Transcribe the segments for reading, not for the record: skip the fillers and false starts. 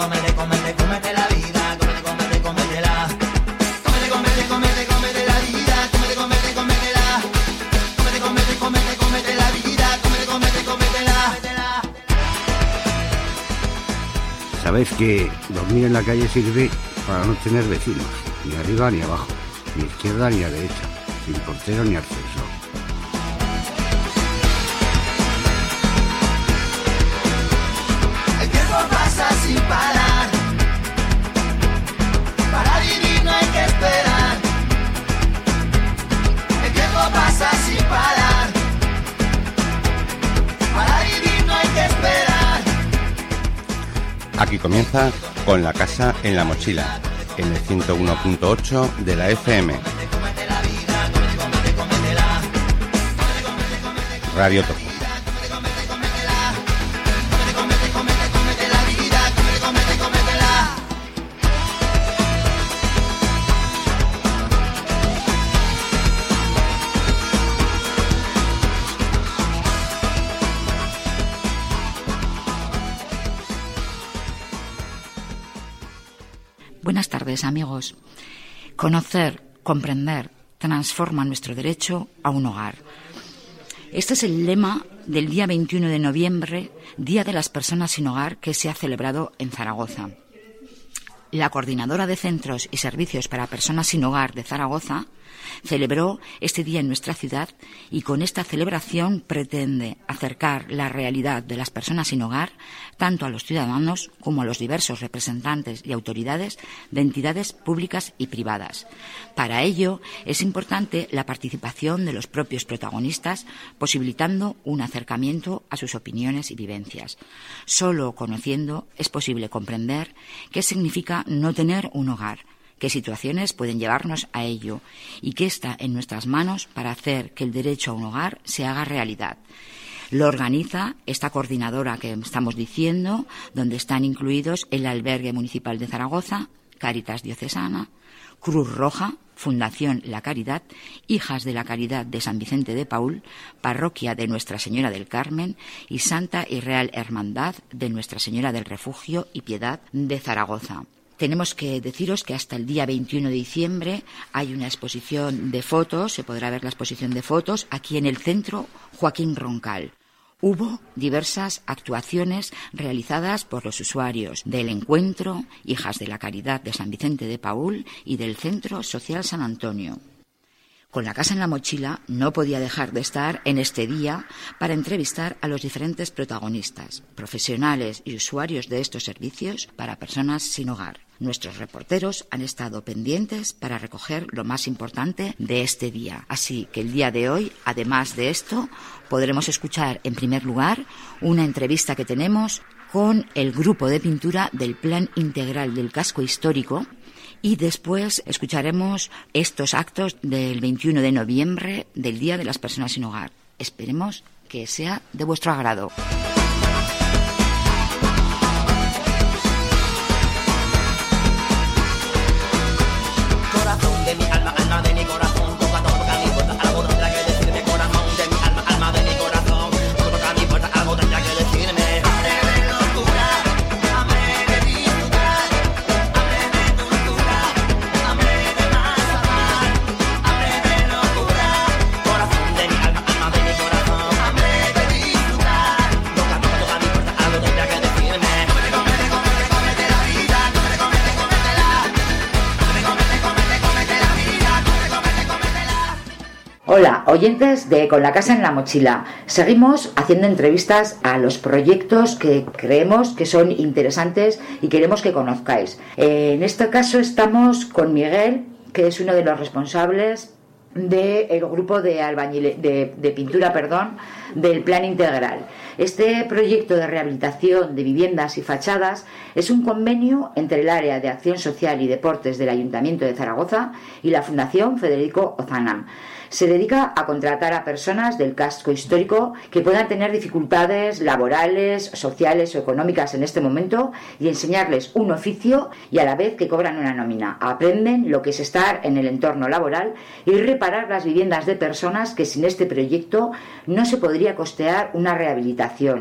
cómete la vida, cómetela. Cómete la vida, cómetela. Cómete la vida, cómetela. Sabéis que dormir en la calle sirve para no tener vecinos, ni arriba ni abajo, ni izquierda ni a derecha, ni portero ni ascensor. El tiempo pasa sin parar. Para vivir no hay que esperar. El tiempo pasa sin parar. Para vivir no hay que esperar. Aquí comienza Con la casa en la mochila, en el 101.8 de la FM. Radio Topo. Buenas tardes, amigos. Conocer, comprender, transforma nuestro derecho a un hogar. Este es el lema del día 21 de noviembre, Día de las Personas sin Hogar, que se ha celebrado en Zaragoza. La Coordinadora de Centros y Servicios para Personas sin Hogar de Zaragoza celebró este día en nuestra ciudad y con esta celebración pretende acercar la realidad de las personas sin hogar tanto a los ciudadanos como a los diversos representantes y autoridades de entidades públicas y privadas. Para ello es importante la participación de los propios protagonistas, posibilitando un acercamiento a sus opiniones y vivencias. Solo conociendo es posible comprender qué significa no tener un hogar, qué situaciones pueden llevarnos a ello y qué está en nuestras manos para hacer que el derecho a un hogar se haga realidad. Lo organiza esta coordinadora que estamos diciendo, donde están incluidos el Albergue Municipal de Zaragoza, Cáritas Diocesana, Cruz Roja, Fundación La Caridad, Hijas de la Caridad de San Vicente de Paúl, Parroquia de Nuestra Señora del Carmen y Santa y Real Hermandad de Nuestra Señora del Refugio y Piedad de Zaragoza. Tenemos que deciros que hasta el día 21 de diciembre hay una exposición de fotos, se podrá ver la exposición de fotos aquí en el Centro Joaquín Roncal. Hubo diversas actuaciones realizadas por los usuarios del Encuentro, Hijas de la Caridad de San Vicente de Paúl y del Centro Social San Antonio. Con la casa en la mochila no podía dejar de estar en este día para entrevistar a los diferentes protagonistas, profesionales y usuarios de estos servicios para personas sin hogar. Nuestros reporteros han estado pendientes para recoger lo más importante de este día. Así que el día de hoy, además de esto, podremos escuchar en primer lugar una entrevista que tenemos con el grupo de pintura del Plan Integral del Casco Histórico. Y después escucharemos estos actos del 21 de noviembre, del Día de las Personas sin Hogar. Esperemos que sea de vuestro agrado. Corazón de mi alma, alma de mi corazón, toca mi puerta, algo tendrá que decirme. Corazón de mi alma, alma de mi corazón, toca mi puerta, algo tendrá que decirme. Hambre de locura, hambre de disfrutar, hambre de dulzura, hambre de más amar, hambre de locura. Corazón de mi alma, alma de mi corazón, hambre de disfrutar, toca mi puerta, algo tendrá que decirme. Cómete la vida, cómetela. Hola, oyentes de Con la casa en la mochila. Seguimos haciendo entrevistas a los proyectos que creemos que son interesantes y queremos que conozcáis. En este caso estamos con Miguel, que es uno de los responsables del grupo de pintura del Plan Integral. Este proyecto de rehabilitación de viviendas y fachadas es un convenio entre el Área de Acción Social y Deportes del Ayuntamiento de Zaragoza y la Fundación Federico Ozanam. Se dedica a contratar a personas del casco histórico que puedan tener dificultades laborales, sociales o económicas en este momento y enseñarles un oficio y a la vez que cobran una nómina. Aprenden lo que es estar en el entorno laboral y reparar las viviendas de personas que sin este proyecto no se podría costear una rehabilitación.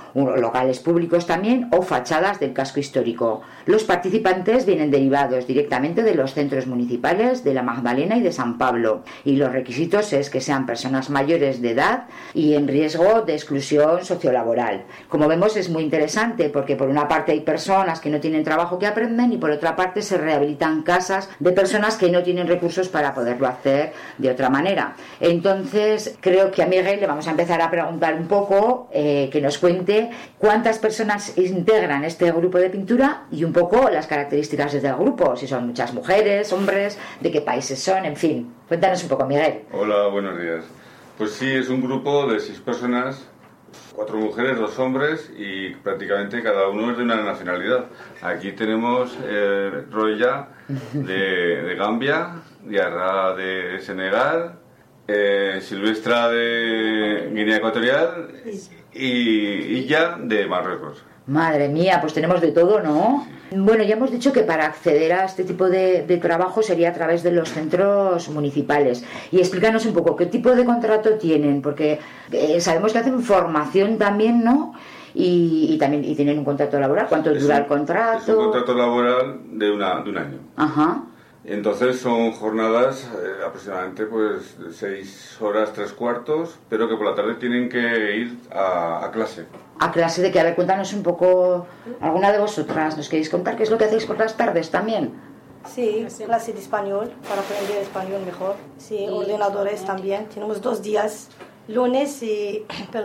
locales públicos también o fachadas del casco histórico. Los participantes vienen derivados directamente de los centros municipales de La Magdalena y de San Pablo, y los requisitos es que sean personas mayores de edad y en riesgo de exclusión sociolaboral. Como vemos, es muy interesante porque por una parte hay personas que no tienen trabajo que aprenden y por otra parte se rehabilitan casas de personas que no tienen recursos para poderlo hacer de otra manera. Entonces creo que a Miguel le vamos a empezar a preguntar un poco, que nos cuente cuántas personas integran este grupo de pintura y un poco las características del grupo, si son muchas mujeres, hombres, de qué países son, en fin. Cuéntanos un poco, Miguel. Hola, buenos días. Pues sí, es un grupo de 6 personas, 4 mujeres, 2 hombres y prácticamente cada uno es de una nacionalidad. Aquí tenemos Roya de Gambia, Diarra de Senegal, Silvestra de Guinea Ecuatorial y ya de Marruecos. Madre mía, pues tenemos de todo, ¿no? Bueno, ya hemos dicho que para acceder a este tipo de trabajo sería a través de los centros municipales. Y explícanos un poco qué tipo de contrato tienen, porque sabemos que hacen formación también, ¿no? Y también tienen un contrato laboral. ¿Cuánto dura el contrato? Es un contrato laboral de un año. Ajá. Entonces son jornadas aproximadamente pues 6 horas 3/4, pero que por la tarde tienen que ir a clase. A clase de que, a ver, cuéntanos un poco, alguna de vosotras, ¿nos queréis contar qué es lo que hacéis por las tardes también? Sí, clase de español, para aprender español mejor. Sí, ordenadores también. Tenemos 2 días, lunes y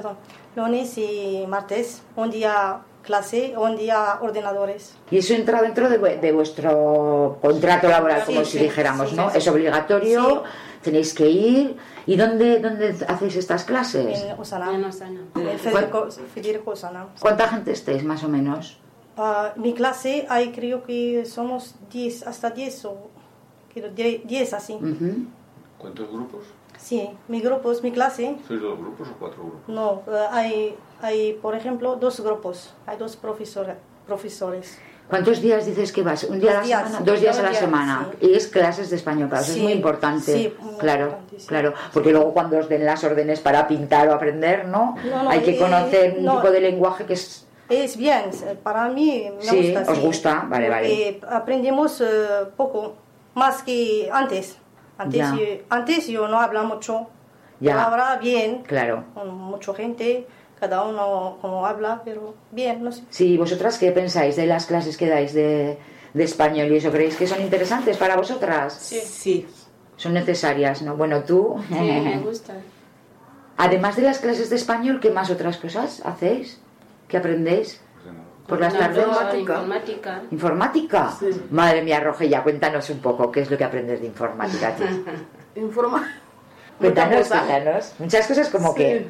martes, un día clase, un día ordenadores. Y eso entra dentro de vuestro contrato laboral, como si dijéramos, ¿no? Es obligatorio, tenéis que ir. ¿Y dónde hacéis estas clases? En Osana. En Osana. En Federico Osana. ¿Cuánta gente estáis, más o menos? Mi clase, hay creo que somos 10, hasta 10 o 10 así. Uh-huh. ¿Cuántos grupos? Sí, mi grupo es mi clase. ¿Sois 2 grupos o 4 grupos? No, hay, por ejemplo, 2 grupos. Hay 2 profesores. ¿Cuántos días dices que vas? ¿Un día a la semana? 2 días a la semana. Sí. Y es clases de español, claro, Sí, es muy importante. sí, muy claro, importante, sí. claro. Porque luego cuando os den las órdenes para pintar o aprender, ¿no? Hay que conocer un tipo de lenguaje que es... Es bien, para mí me sí, gusta. ¿os gusta? Vale, porque aprendemos poco, más que antes. Antes yo no hablaba mucho, Ya. ahora bien, Claro. con mucha gente, cada uno como habla, pero bien, no sé. Sí, ¿vosotras qué pensáis de las clases que dais de español y eso? ¿Creéis que son interesantes para vosotras? Sí. Son necesarias, ¿no? Bueno, tú... Sí, me gusta. Además de las clases de español, ¿qué más otras cosas hacéis? ¿Qué aprendéis? ¿Por las tardes? Informática. ¿Informática? Sí. Madre mía, Rogelia, cuéntanos un poco, ¿qué es lo que aprendes de informática, tío? Cuéntanos. Muchas cosas como que...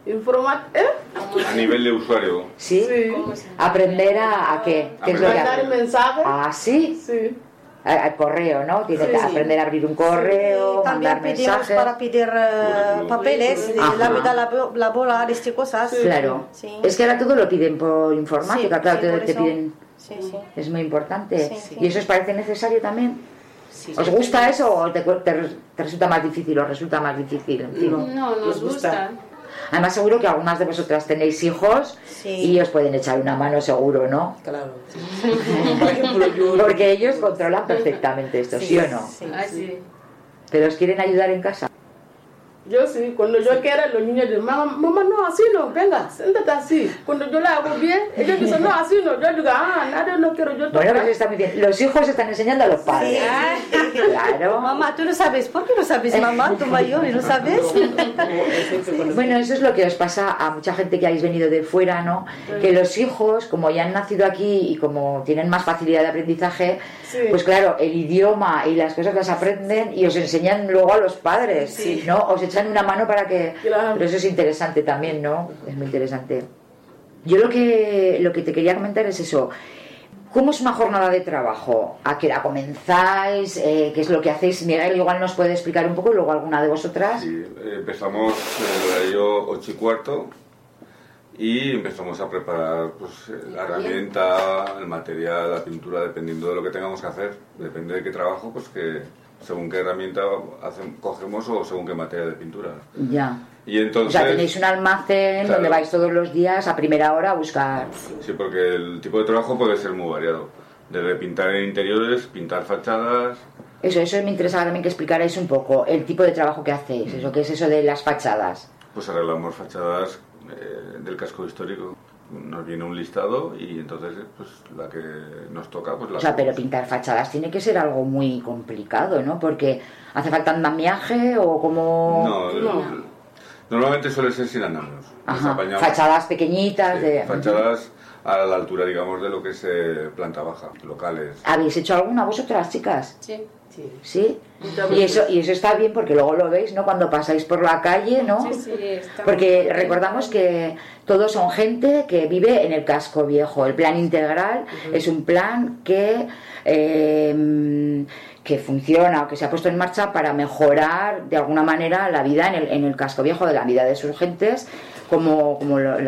A nivel de usuario. ¿Sí? Sí. Aprender a qué? ¿Qué es lo que Mandar aprendes? mensajes. Ah, ¿sí? Sí. Al correo, ¿no? Tiene que aprender a abrir un correo, También mandar pedimos mensajes. para pedir papeles, Ajá. la vida laboral, estas cosas. Claro. Sí. Es que ahora todo lo piden por informática, Sí, claro, sí, por te eso. piden... Sí, sí. Es muy importante. Sí. ¿Y eso os parece necesario también? Sí. ¿Os gusta eso o te resulta más difícil o resulta más difícil? En fin. No, nos gusta. Además seguro que algunas de vosotras tenéis hijos Sí. y os pueden echar una mano seguro, ¿no? Claro. Por ejemplo, yo... Porque ellos controlan perfectamente esto, ¿sí o no? Sí. Ah, sí. ¿Pero os quieren ayudar en casa? Yo sí, cuando yo quiero, los niños dicen, mamá, no, así no, venga, siéntate así. Cuando yo la hago bien, ellos dicen, no, así no. Yo digo, nada, no quiero yo tocar. Bueno, pues está muy bien. Los hijos están enseñando a los padres. Claro. Mamá, tú no sabes. ¿Por qué no sabes, mamá? Tú mayor y no sabes. Bueno, eso es lo que os pasa a mucha gente que habéis venido de fuera, ¿no? Que los hijos, como ya han nacido aquí y como tienen más facilidad de aprendizaje, Sí. pues claro, el idioma y las cosas las aprenden y os enseñan luego a los padres, Sí. ¿no? Os echan una mano para que... Claro. Pero eso es interesante también, ¿no? Es muy interesante. Yo lo que te quería comentar es eso. ¿Cómo es una jornada de trabajo? ¿A qué hora comenzáis? ¿Qué es lo que hacéis? Miguel igual nos puede explicar un poco y luego alguna de vosotras. Sí, empezamos el horario 8:15 y empezamos a preparar pues, la herramienta, el material, la pintura, dependiendo de lo que tengamos que hacer. Depende de qué trabajo, pues que según qué herramienta cogemos o según qué materia de pintura. Ya. Y entonces, o sea, tenéis un almacén claro, donde vais todos los días a primera hora a buscar. Sí, porque el tipo de trabajo puede ser muy variado. Desde pintar en interiores, pintar fachadas. Eso me interesaba también que explicarais un poco el tipo de trabajo que hacéis, eso que es eso de las fachadas. Pues arreglamos fachadas del casco histórico. Nos viene un listado y entonces pues la que nos toca pues la... O sea, pero pintar fachadas tiene que ser algo muy complicado, ¿no? Porque hace falta andamiaje o como... No. Normalmente suele ser sin andamios. Ajá, fachadas pequeñitas. Sí, fachadas a la altura, digamos, de lo que es planta baja, locales. ¿Habéis hecho alguna vosotras, chicas? Sí. ¿Sí? Y eso está bien porque luego lo veis, ¿no? Cuando pasáis por la calle, ¿no? Sí, está porque recordamos que todos son gente que vive en el casco viejo. El plan integral es un plan que funciona o que se ha puesto en marcha para mejorar de alguna manera la vida en el casco viejo, de la vida de sus gentes, como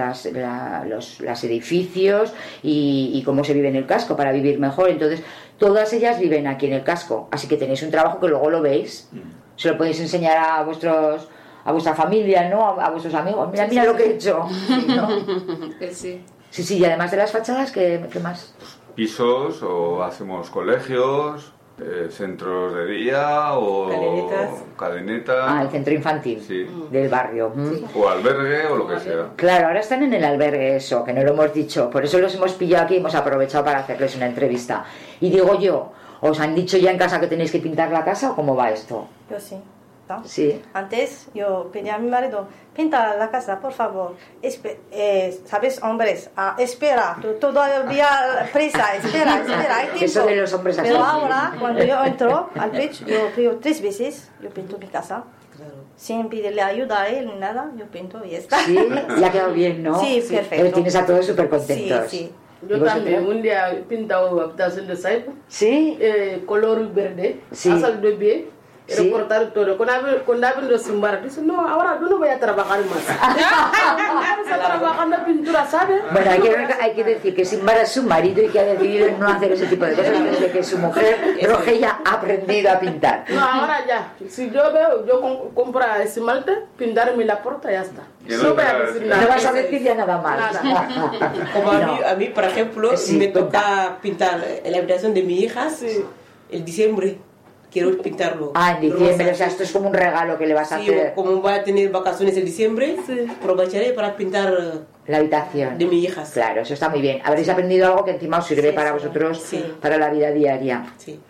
los edificios y cómo se vive en el casco para vivir mejor. Entonces todas ellas viven aquí en el casco, así que tenéis un trabajo que luego lo veis, se lo podéis enseñar a vuestra familia, ¿no? A vuestros amigos. Mira lo que he hecho, ¿no? Sí. Sí, y además de las fachadas, ¿qué más? Pisos, o hacemos colegios, centros de día o cadenetas. El centro infantil, sí, del barrio. O albergue o lo que sea. Claro, ahora están en el albergue, eso, que no lo hemos dicho, por eso los hemos pillado aquí y hemos aprovechado para hacerles una entrevista. Y digo yo, ¿os han dicho ya en casa que tenéis que pintar la casa o cómo va esto? Yo sí. Sí. Antes yo pedí a mi marido, pinta la casa, por favor. ¿Sabes, hombres? Espera, todavía prisa, espera, hay tiempo. Eso de los hombres así. Pero ahora, cuando yo entro al pitch, yo pido 3 veces, yo pinto mi casa. Claro. Sin pedirle ayuda a él ni nada, yo pinto y ya está. Sí, y ha quedado bien, ¿no? Sí, perfecto. Tienes a todos súper contentos. Sí. Yo también, un día he pintado habitación de saipo. Sí. Color verde. Sí. Asal de bien. Sí. Recortar todo. Cuando hablo sin bar, dice, no, ahora yo no voy a trabajar más. Vamos a trabajar en la pintura, ¿sabes? Bueno, hay que decir que Simbar es su marido y que ha decidido no hacer ese tipo de cosas desde que su mujer, Rogelia, ha aprendido a pintar. No, ahora ya. Si yo veo, yo compro esmalte, pintarme la puerta y ya está. No voy a decir nada. No vas a decir ya nada más. Como a mí, por ejemplo, me toca pintar la habitación de mi hija el diciembre. Quiero pintarlo. En diciembre, o sea, esto es como un regalo que le vas a hacer. Como va a tener vacaciones en diciembre, aprovecharé para pintar la habitación de mi hija. Claro, eso está muy bien. Habréis aprendido algo que encima os sirve para vosotros, para la vida diaria. Sí.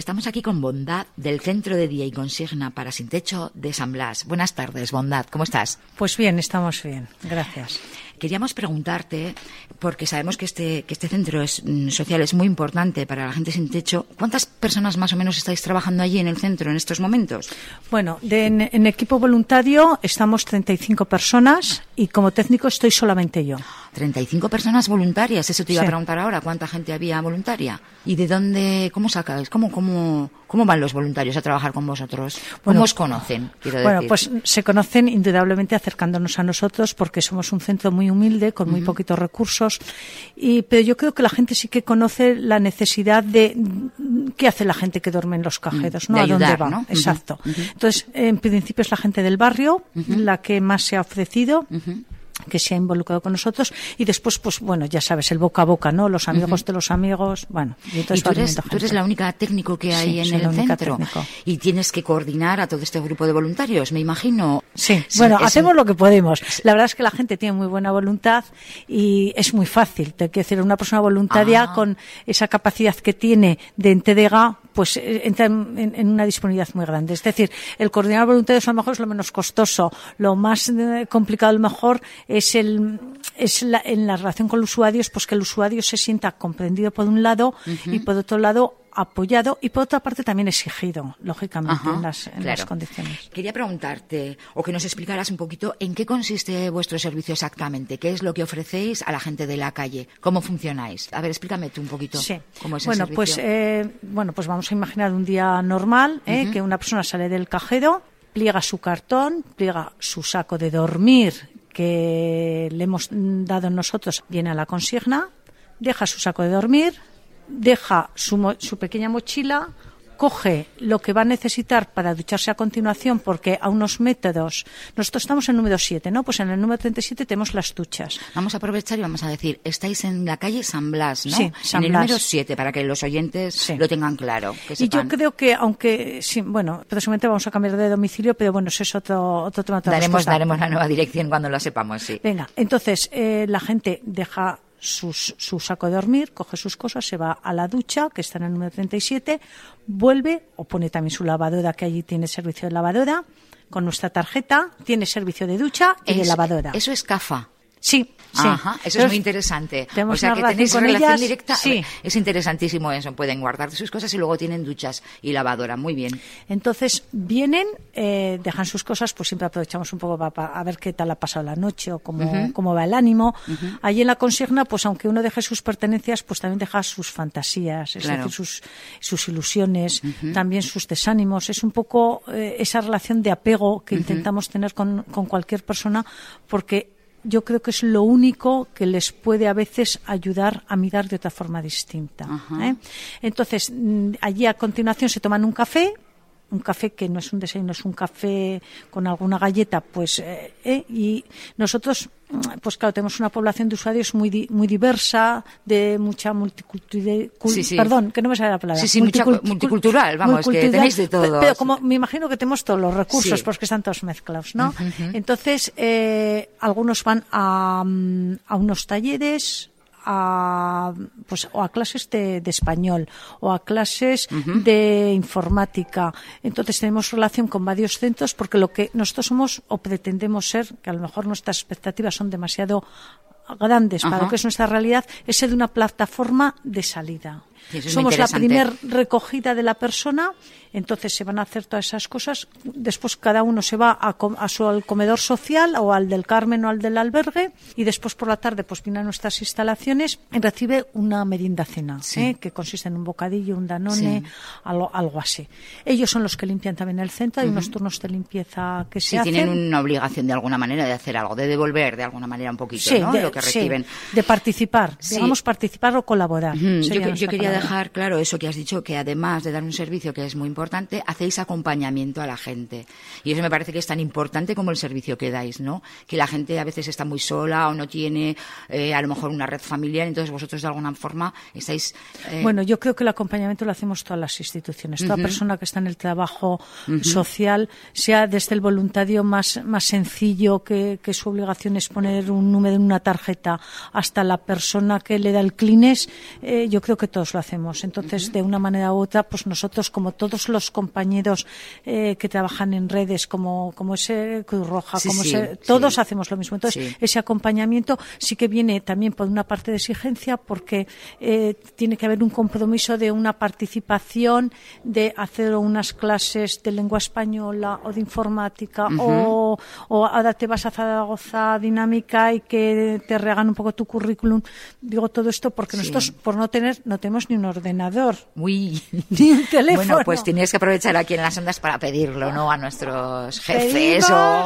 Estamos aquí con Bondad del Centro de Día y Consigna para Sin Techo de San Blas. Buenas tardes, Bondad, ¿cómo estás? Pues bien, estamos bien, gracias. Queríamos preguntarte, porque sabemos que este centro social es muy importante para la gente sin techo. ¿Cuántas personas más o menos estáis trabajando allí en el centro en estos momentos? Bueno, en equipo voluntario estamos 35 personas y como técnico estoy solamente yo. 35 personas voluntarias, eso te iba a preguntar ahora, ¿cuánta gente había voluntaria? ¿Y de dónde, cómo sacáis, cómo van los voluntarios a trabajar con vosotros? ¿Cómo os conocen, quiero decir? Bueno, pues se conocen indudablemente acercándonos a nosotros porque somos un centro muy humilde, con muy poquitos recursos, pero yo creo que la gente sí que conoce la necesidad de qué hace la gente que duerme en los cajeros, ¿no? De ayudar, ¿a dónde va? ¿no? Exacto. Entonces, en principio es la gente del barrio la que más se ha ofrecido, que se ha involucrado con nosotros, y después, pues bueno, ya sabes, el boca a boca, ¿no? Los amigos de los amigos, bueno. Y entonces tú eres la única técnico que hay en el centro. Y tienes que coordinar a todo este grupo de voluntarios, me imagino. Sí, bueno, hacemos lo que podemos. La verdad es que la gente tiene muy buena voluntad y es muy fácil. Te quiero decir, una persona voluntaria con esa capacidad que tiene de entrega, pues entra en una disponibilidad muy grande. Es decir, el coordinar voluntarios a lo mejor es lo menos costoso. Lo más complicado a lo mejor es en la relación con los usuarios, pues que el usuario se sienta comprendido por un lado y por otro lado apoyado y por otra parte también exigido, lógicamente, en las condiciones. Quería preguntarte, o que nos explicaras un poquito, ¿en qué consiste vuestro servicio exactamente? ¿Qué es lo que ofrecéis a la gente de la calle? ¿Cómo funcionáis? A ver, explícame tú un poquito cómo es el servicio. Pues vamos a imaginar un día normal, que una persona sale del cajero, pliega su cartón, pliega su saco de dormir que le hemos dado nosotros, viene a la consigna, deja su saco de dormir, deja su pequeña mochila, coge lo que va a necesitar para ducharse a continuación, porque a unos métodos, nosotros estamos en el número 7, ¿no? Pues en el número 37 tenemos las duchas. Vamos a aprovechar y vamos a decir, estáis en la calle San Blas, ¿no? Sí, San en el Blas. Número 7, para que los oyentes lo tengan claro. Y yo creo que, aunque, sí, bueno, próximamente vamos a cambiar de domicilio, pero bueno, eso es otro tema. Daremos la nueva dirección cuando lo sepamos, sí. Venga, entonces, la gente deja su saco de dormir, coge sus cosas, se va a la ducha, que está en el número 37, vuelve o pone también su lavadora, que allí tiene servicio de lavadora, con nuestra tarjeta, tiene servicio de ducha y de lavadora. Eso es CAFA. Sí. Ajá, eso entonces, es muy interesante. O sea, que tenéis relación directa. Sí. Es interesantísimo eso. Pueden guardar sus cosas y luego tienen duchas y lavadora. Muy bien. Entonces, vienen, dejan sus cosas, pues siempre aprovechamos un poco para a ver qué tal ha pasado la noche o cómo va el ánimo. Allí en la consigna, pues aunque uno deje sus pertenencias, pues también deja sus fantasías, es decir, sus ilusiones, también sus desánimos. Es un poco esa relación de apego que intentamos tener con cualquier persona, porque yo creo que es lo único que les puede a veces ayudar a mirar de otra forma distinta. Entonces, allí a continuación se toman un café que no es un desayuno, es un café con alguna galleta, pues, y nosotros, pues claro, tenemos una población de usuarios muy diversa, de mucha multiculturalidad, perdón, que no me sale la palabra. Multicultural, vamos, que tenéis de todo. Pero como me imagino que tenemos todos los recursos, porque están todos mezclados, ¿no? Entonces, algunos van a unos talleres, o a clases de español o a clases de informática. Entonces tenemos relación con varios centros, porque lo que nosotros somos o pretendemos ser, que a lo mejor nuestras expectativas son demasiado grandes para lo que es nuestra realidad, es ser de una plataforma de salida. Sí, somos la primer recogida de la persona, entonces se van a hacer todas esas cosas, después cada uno se va al comedor social o al del Carmen o al del albergue, y después por la tarde pues viene a nuestras instalaciones y recibe una merienda cena, que consiste en un bocadillo, un danone, algo así. Ellos son los que limpian también el centro, hay unos turnos de limpieza que se hacen. Tienen una obligación de alguna manera de hacer algo, de devolver de alguna manera un poquito, ¿no? Lo que reciben. De participar, digamos participar o colaborar. Yo quería dejar claro eso que has dicho, que además de dar un servicio que es muy importante, hacéis acompañamiento a la gente. Y eso me parece que es tan importante como el servicio que dais, ¿no? Que la gente a veces está muy sola o no tiene a lo mejor una red familiar, entonces vosotros de alguna forma estáis... Bueno, yo creo que el acompañamiento lo hacemos todas las instituciones. Toda persona que está en el trabajo social, sea desde el voluntario más sencillo, que su obligación es poner un número en una tarjeta, hasta la persona que le da el Kleenex, yo creo que todos lo lo hacemos. Entonces, de una manera u otra, pues nosotros, como todos los compañeros que trabajan en redes, como ese Cruz Roja, todos hacemos lo mismo. Entonces, ese acompañamiento sí que viene también por una parte de exigencia, porque tiene que haber un compromiso de una participación, de hacer unas clases de lengua española o de informática, o ahora te vas a Zaragoza Dinámica y que te regan un poco tu currículum. Digo todo esto porque nosotros, por no tenemos ni un ordenador, ni un teléfono. Bueno, pues tienes que aprovechar aquí en las ondas para pedirlo, ¿no? A nuestros jefes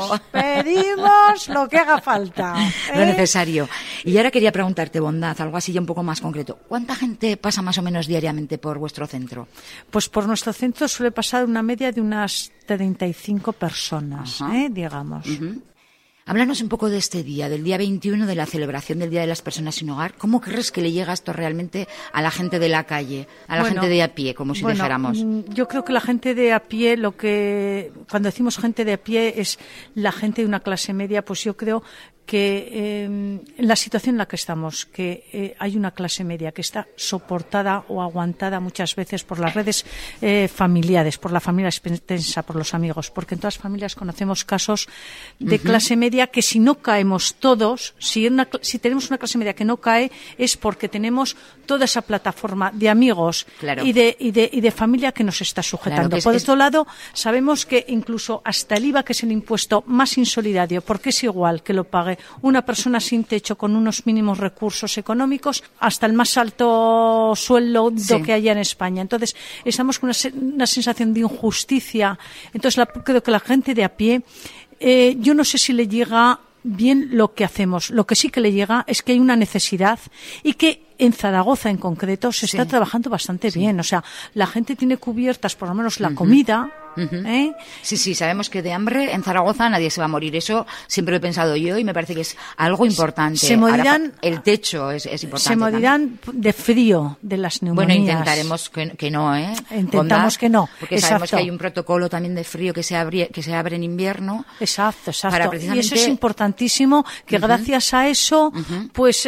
pedimos lo que haga falta. Lo necesario. Y ahora quería preguntarte, Bondad, algo así ya un poco más concreto. ¿Cuánta gente pasa más o menos diariamente por vuestro centro? Pues por nuestro centro suele pasar una media de unas 35 personas, digamos. Háblanos un poco de este día, del día 21, de la celebración del Día de las Personas Sin Hogar. ¿Cómo crees que le llega esto realmente a la gente de la calle, a la gente de a pie, como si dijéramos? Yo creo que la gente de a pie, cuando decimos gente de a pie, es la gente de una clase media, pues yo creo que en la situación en la que estamos, que hay una clase media que está soportada o aguantada muchas veces por las redes familiares, por la familia extensa, por los amigos, porque en todas las familias conocemos casos de clase media que si no caemos todos, si tenemos una clase media que no cae, es porque tenemos toda esa plataforma de amigos y de familia que nos está sujetando. Por otro lado, sabemos que incluso hasta el IVA, que es el impuesto más insolidario, porque es igual que lo pague una persona sin techo con unos mínimos recursos económicos hasta el más alto sueldo que haya en España. Entonces, estamos con una sensación de injusticia. Entonces, creo que la gente de a pie, yo no sé si le llega bien lo que hacemos. Lo que sí que le llega es que hay una necesidad y que en Zaragoza en concreto se está trabajando bastante bien. O sea, la gente tiene cubiertas por lo menos la comida. Sí, sabemos que de hambre en Zaragoza nadie se va a morir. Eso siempre lo he pensado yo y me parece que es algo importante. Se morirán, ahora, el techo es importante. Se morirán de frío, de las neumonías. Bueno, intentaremos que no, Intentamos que no. Porque sabemos que hay un protocolo también de frío que se abre en invierno. Exacto. Y eso es importantísimo, que gracias a eso, pues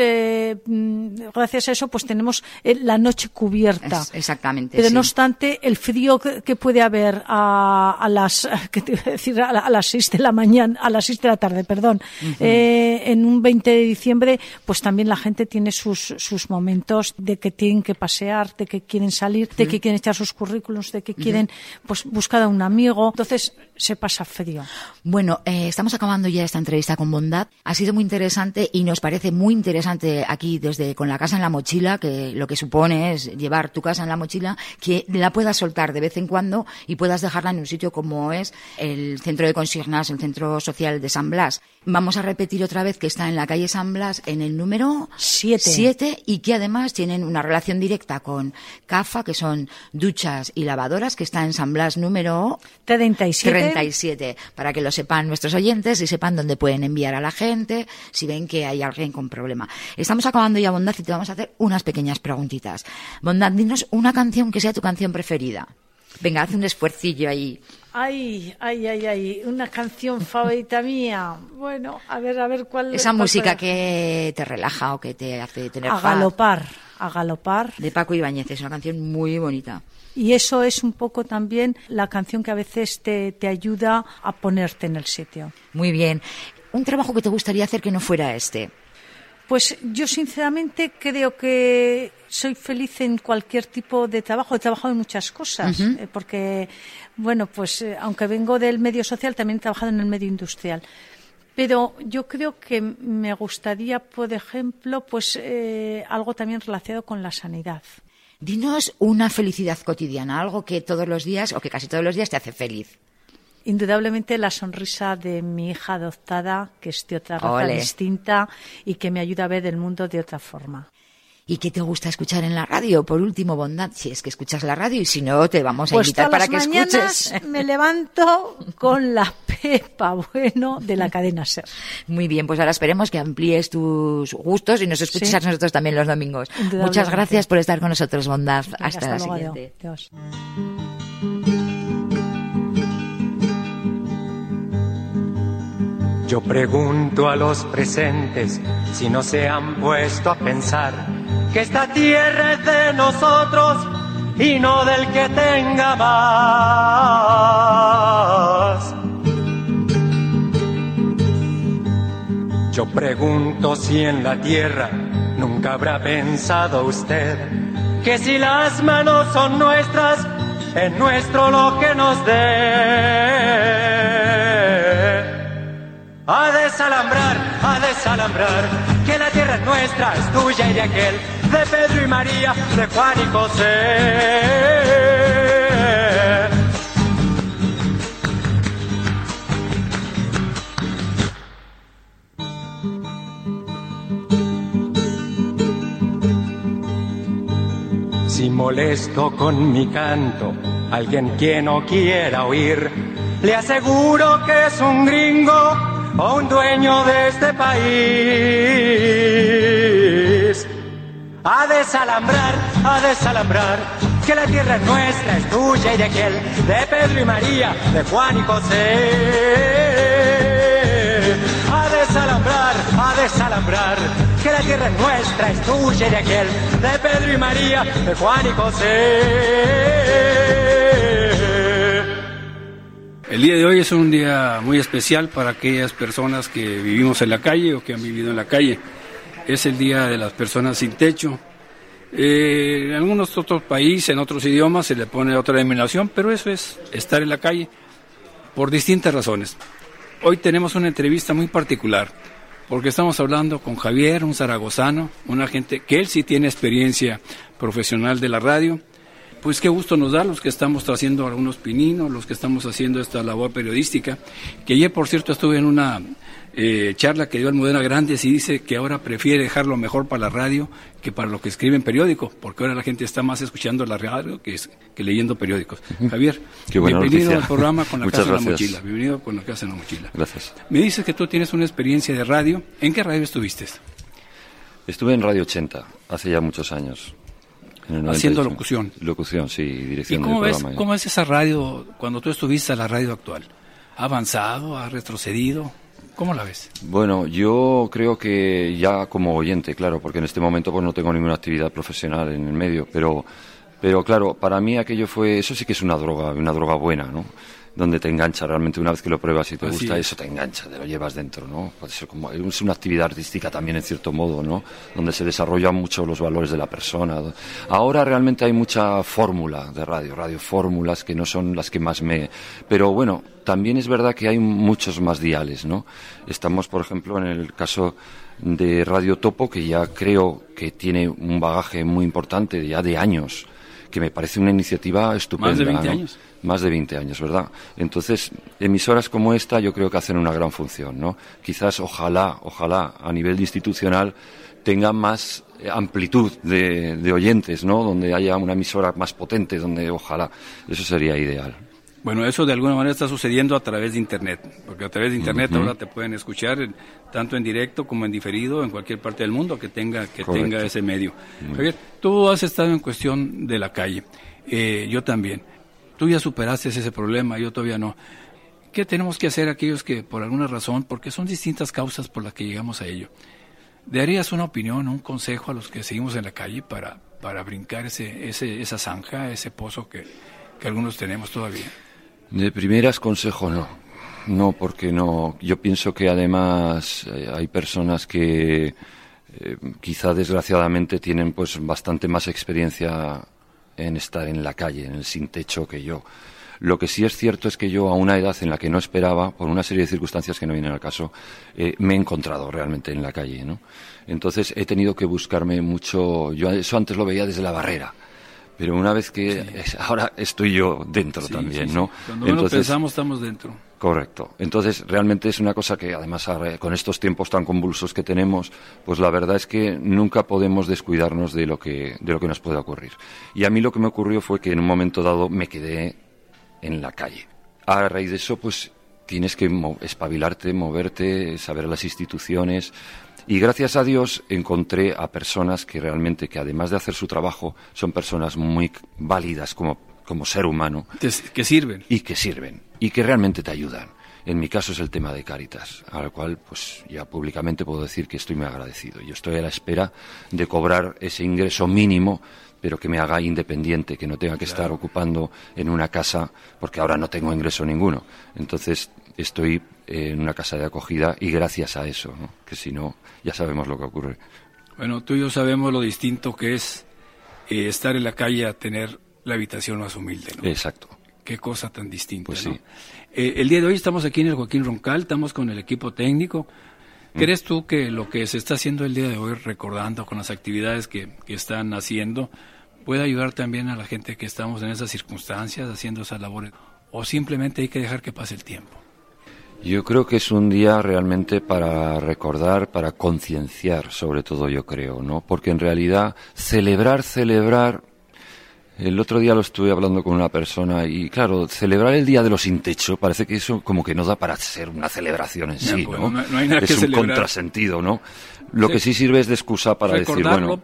tenemos la noche cubierta. Exactamente. Pero no obstante, el frío que puede haber a las 6 de la mañana, a las 6 de la tarde, perdón, en un 20 de diciembre, pues también la gente tiene sus momentos de que tienen que pasear, de que quieren salir, de que quieren echar sus currículums, de que quieren pues buscar a un amigo. Entonces se pasa frío. Bueno, estamos acabando ya esta entrevista con Bondad. Ha sido muy interesante y nos parece muy interesante aquí desde Con la Casa en la Mochila, que lo que supone es llevar tu casa en la mochila, que la puedas soltar de vez en cuando y puedas dejarla en un sitio como es el Centro de Consignas, el Centro Social de San Blas. Vamos a repetir otra vez que está en la calle San Blas, en el número 7, y que además tienen una relación directa con CAFA, que son duchas y lavadoras, que está en San Blas número 37, para que lo sepan nuestros oyentes y sepan dónde pueden enviar a la gente si ven que hay alguien con problema. Estamos acabando ya, Bondad, y te vamos a hacer unas pequeñas preguntitas. Bondad, dinos una canción que sea tu canción preferida. Venga, haz un esfuercillo ahí. Ay, una canción favorita mía. Bueno, a ver cuál. Esa música que te relaja o que te hace tener paz. A galopar. De Paco Ibáñez, es una canción muy bonita. Y eso es un poco también la canción que a veces te ayuda a ponerte en el sitio. Muy bien. ¿Un trabajo que te gustaría hacer que no fuera este? Pues yo sinceramente creo que soy feliz en cualquier tipo de trabajo. He trabajado en muchas cosas, porque, bueno, pues aunque vengo del medio social, también he trabajado en el medio industrial. Pero yo creo que me gustaría, por ejemplo, pues algo también relacionado con la sanidad. Dinos una felicidad cotidiana, algo que todos los días o que casi todos los días te hace feliz. Indudablemente la sonrisa de mi hija adoptada, que es de otra raza distinta y que me ayuda a ver el mundo de otra forma. ¿Y qué te gusta escuchar en la radio? Por último, Bondad, si es que escuchas la radio, y si no, te vamos a invitar para que escuches. Pues todas las mañanas me levanto con la Pepa Bueno de la cadena SER. Muy bien, pues ahora esperemos que amplíes tus gustos y nos escuches a nosotros también los domingos. Muchas gracias por estar con nosotros, Bondad. Venga, hasta la siguiente. Adiós. Yo pregunto a los presentes si no se han puesto a pensar que esta tierra es de nosotros y no del que tenga más. Yo pregunto si en la tierra nunca habrá pensado usted que si las manos son nuestras, es nuestro lo que nos dé. A desalambrar, que la tierra es nuestra, es tuya y de aquel, de Pedro y María, de Juan y José. Si molesto con mi canto a alguien que no quiera oír, le aseguro que es un gringo o un dueño de este país. A desalambrar, que la tierra es nuestra, es tuya y de aquel, de Pedro y María, de Juan y José. A desalambrar, que la tierra es nuestra, es tuya y de aquel, de Pedro y María, de Juan y José. El día de hoy es un día muy especial para aquellas personas que vivimos en la calle o que han vivido en la calle. Es el día de las personas sin techo. En algunos otros países, en otros idiomas, se le pone otra denominación, pero eso es estar en la calle por distintas razones. Hoy tenemos una entrevista muy particular, porque estamos hablando con Javier, un zaragozano, una gente que él sí tiene experiencia profesional de la radio. Pues qué gusto nos da los que estamos haciendo algunos pininos, los que estamos haciendo esta labor periodística, que ayer, por cierto, estuve en una charla que dio Almudena Grandes y dice que ahora prefiere dejarlo mejor para la radio que para lo que escribe en periódico, porque ahora la gente está más escuchando la radio que leyendo periódicos. Javier, bienvenido al programa Con la Casa en la Mochila. Bienvenido con la Casa en la Mochila. Gracias. Me dices que tú tienes una experiencia de radio. ¿En qué radio estuviste? Estuve en Radio 80, hace ya muchos años. Haciendo locución. Locución, sí, dirección del programa. ¿Y cómo es esa radio cuando tú estuviste a la radio actual? ¿Ha avanzado? ¿Ha retrocedido? ¿Cómo la ves? Bueno, yo creo que ya como oyente, claro, porque en este momento pues no tengo ninguna actividad profesional en el medio, pero claro, para mí aquello eso sí que es una droga buena, ¿no? Donde te engancha realmente una vez que lo pruebas y te gusta, eso te engancha, te lo llevas dentro, ¿no? Puede ser como, es una actividad artística también en cierto modo, ¿no? Donde se desarrollan mucho los valores de la persona. Ahora realmente hay mucha fórmula de radio fórmulas que no son las que más Pero bueno, también es verdad que hay muchos más diales, ¿no? Estamos, por ejemplo, en el caso de Radio Topo, que ya creo que tiene un bagaje muy importante ya de años, que me parece una iniciativa estupenda. Más de 20 ¿no? años. Más de 20 años, ¿verdad? Entonces, emisoras como esta yo creo que hacen una gran función, ¿no? Quizás, ojalá, a nivel institucional, tenga más amplitud de oyentes, ¿no? Donde haya una emisora más potente, donde ojalá, eso sería ideal. Bueno, eso de alguna manera está sucediendo a través de Internet, porque a través de Internet ahora te pueden escuchar tanto en directo como en diferido en cualquier parte del mundo que tenga ese medio. Javier, tú has estado en cuestión de la calle, yo también. Tú ya superaste ese problema, yo todavía no. ¿Qué tenemos que hacer aquellos que por alguna razón, porque son distintas causas por las que llegamos a ello? ¿Darías una opinión, un consejo a los que seguimos en la calle para brincar esa zanja, ese pozo que algunos tenemos todavía? De primeras, consejo no, porque no. Yo pienso que además hay personas que quizá desgraciadamente tienen pues bastante más experiencia en estar en la calle, en el sin techo que yo. Lo que sí es cierto es que yo, a una edad en la que no esperaba, por una serie de circunstancias que no vienen al caso, me he encontrado realmente en la calle, ¿no? Entonces he tenido que buscarme mucho. Yo eso antes lo veía desde la barrera, pero una vez que ahora estoy yo dentro también, ¿no? Cuando menos pensamos, estamos dentro. Correcto. Entonces, realmente es una cosa que, además, con estos tiempos tan convulsos que tenemos, pues la verdad es que nunca podemos descuidarnos de lo que nos puede ocurrir. Y a mí lo que me ocurrió fue que en un momento dado me quedé en la calle. A raíz de eso, pues tienes que espabilarte, moverte, saber las instituciones. Y gracias a Dios encontré a personas que realmente, que además de hacer su trabajo, son personas muy válidas como ser humano. Que sirven. Y que sirven. Y que realmente te ayudan. En mi caso es el tema de Cáritas, al cual pues ya públicamente puedo decir que estoy muy agradecido. Yo estoy a la espera de cobrar ese ingreso mínimo, pero que me haga independiente, que no tenga que estar ocupando en una casa, porque ahora no tengo ingreso ninguno. Entonces estoy en una casa de acogida y gracias a eso, ¿no? Que si no, ya sabemos lo que ocurre. Bueno, tú y yo sabemos lo distinto que es estar en la calle a tener la habitación más humilde, ¿no? Exacto. Qué cosa tan distinta, pues ¿no? Sí. El día de hoy estamos aquí en el Joaquín Roncal, estamos con el equipo técnico. ¿Crees tú que lo que se está haciendo el día de hoy, recordando con las actividades que están haciendo, puede ayudar también a la gente que estamos en esas circunstancias, haciendo esas labores? ¿O simplemente hay que dejar que pase el tiempo? Yo creo que es un día realmente para recordar, para concienciar, sobre todo yo creo, ¿no? Porque en realidad celebrar... El otro día lo estuve hablando con una persona y, claro, celebrar el Día de los Sin Techo parece que eso como que no da para ser una celebración en sí, ¿no? No hay nada es que un celebrar. Contrasentido, ¿no? Lo que sí sirve es de excusa para decir, bueno,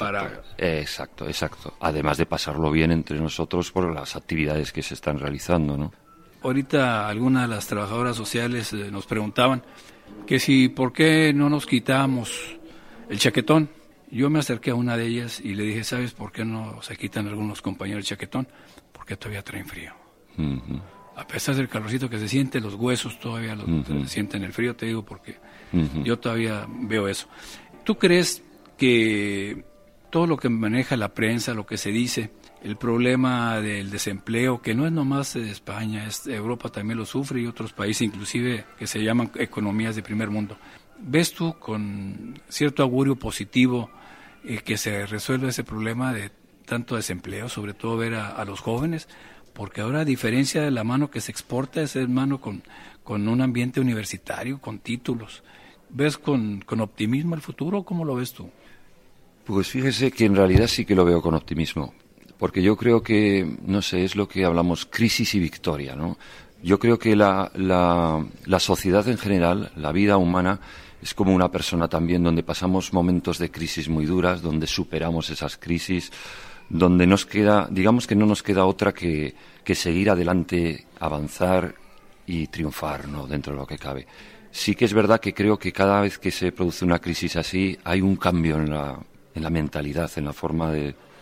exacto. Además de pasarlo bien entre nosotros por las actividades que se están realizando, ¿no? Ahorita algunas de las trabajadoras sociales nos preguntaban que si, ¿por qué no nos quitamos el chaquetón? Yo me acerqué a una de ellas y le dije, ¿sabes por qué no se quitan algunos compañeros el chaquetón? Porque todavía traen frío. Uh-huh. A pesar del calorcito que se siente, los huesos todavía se sienten el frío, te digo, porque yo todavía veo eso. ¿Tú crees que todo lo que maneja la prensa, lo que se dice, el problema del desempleo, que no es nomás de España, Europa también lo sufre y otros países inclusive que se llaman economías de primer mundo, ¿ves tú con cierto augurio positivo que se resuelva ese problema de tanto desempleo, sobre todo ver a los jóvenes? Porque ahora, a diferencia de la mano que se exporta, es mano con un ambiente universitario, con títulos. ¿Ves con optimismo el futuro? ¿Cómo lo ves tú? Pues fíjese que en realidad sí que lo veo con optimismo, porque yo creo que, no sé, es lo que hablamos, crisis y victoria, ¿no? Yo creo que la sociedad en general, la vida humana, es como una persona también donde pasamos momentos de crisis muy duras, donde superamos esas crisis, donde nos queda, digamos que no nos queda otra que seguir adelante, avanzar y triunfar, ¿no? Dentro de lo que cabe. Sí que es verdad que creo que cada vez que se produce una crisis así, hay un cambio en la mentalidad, en la forma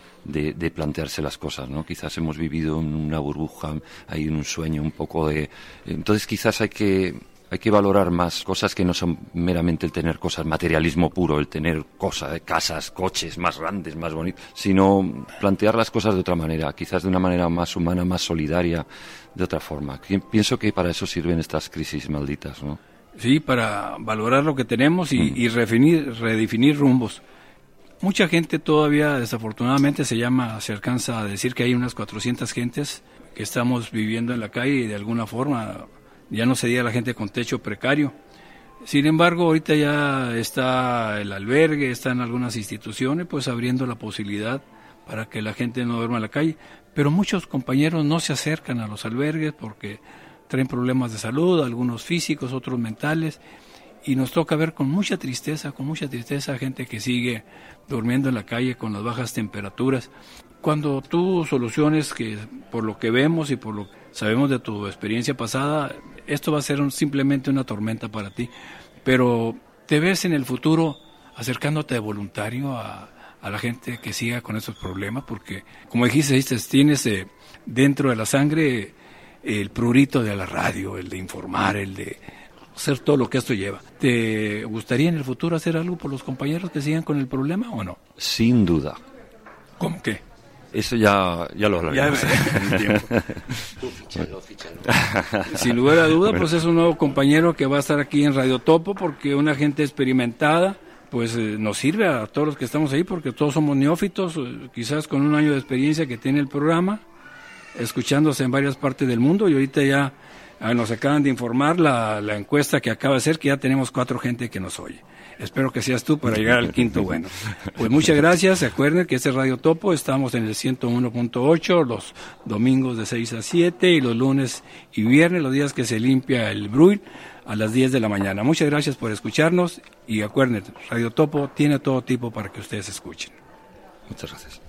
de plantearse las cosas, ¿no? Quizás hemos vivido en una burbuja, hay un sueño un poco de... Entonces quizás hay que valorar más cosas que no son meramente el tener cosas, materialismo puro, el tener cosas, casas, coches más grandes, más bonitos, sino plantear las cosas de otra manera, quizás de una manera más humana, más solidaria, de otra forma. Pienso que para eso sirven estas crisis malditas, ¿no? Sí, para valorar lo que tenemos y redefinir rumbos. Mucha gente todavía, desafortunadamente, se alcanza a decir que hay unas 400 gentes que estamos viviendo en la calle y de alguna forma ya no sería la gente con techo precario. Sin embargo, ahorita ya está el albergue, están algunas instituciones pues abriendo la posibilidad para que la gente no duerma en la calle, pero muchos compañeros no se acercan a los albergues porque traen problemas de salud, algunos físicos, otros mentales, y nos toca ver con mucha tristeza gente que sigue durmiendo en la calle con las bajas temperaturas. Cuando tú soluciones, que por lo que vemos y por lo que sabemos de tu experiencia pasada, esto va a ser simplemente una tormenta para ti, pero ¿te ves en el futuro acercándote de voluntario a la gente que siga con esos problemas? Porque, como dijiste, tienes dentro de la sangre el prurito de la radio, el de informar, el de hacer todo lo que esto lleva. ¿Te gustaría en el futuro hacer algo por los compañeros que sigan con el problema o no? Sin duda. ¿Cómo qué? Eso ya lo hablaremos. Fíchalo. Sin lugar a duda, pues es un nuevo compañero que va a estar aquí en Radio Topo, porque una gente experimentada pues nos sirve a todos los que estamos ahí, porque todos somos neófitos, quizás con un año de experiencia que tiene el programa, escuchándose en varias partes del mundo, y ahorita ya nos acaban de informar la encuesta que acaba de hacer, que ya tenemos 4 gente que nos oye. Espero que seas tú para llegar al quinto bueno. Pues muchas gracias. Recuerden que este es Radio Topo, estamos en el 101.8 los domingos de 6 a 7 y los lunes y viernes, los días que se limpia el bruit, a las 10 de la mañana. Muchas gracias por escucharnos y acuérdense, Radio Topo tiene todo tipo para que ustedes escuchen. Muchas gracias.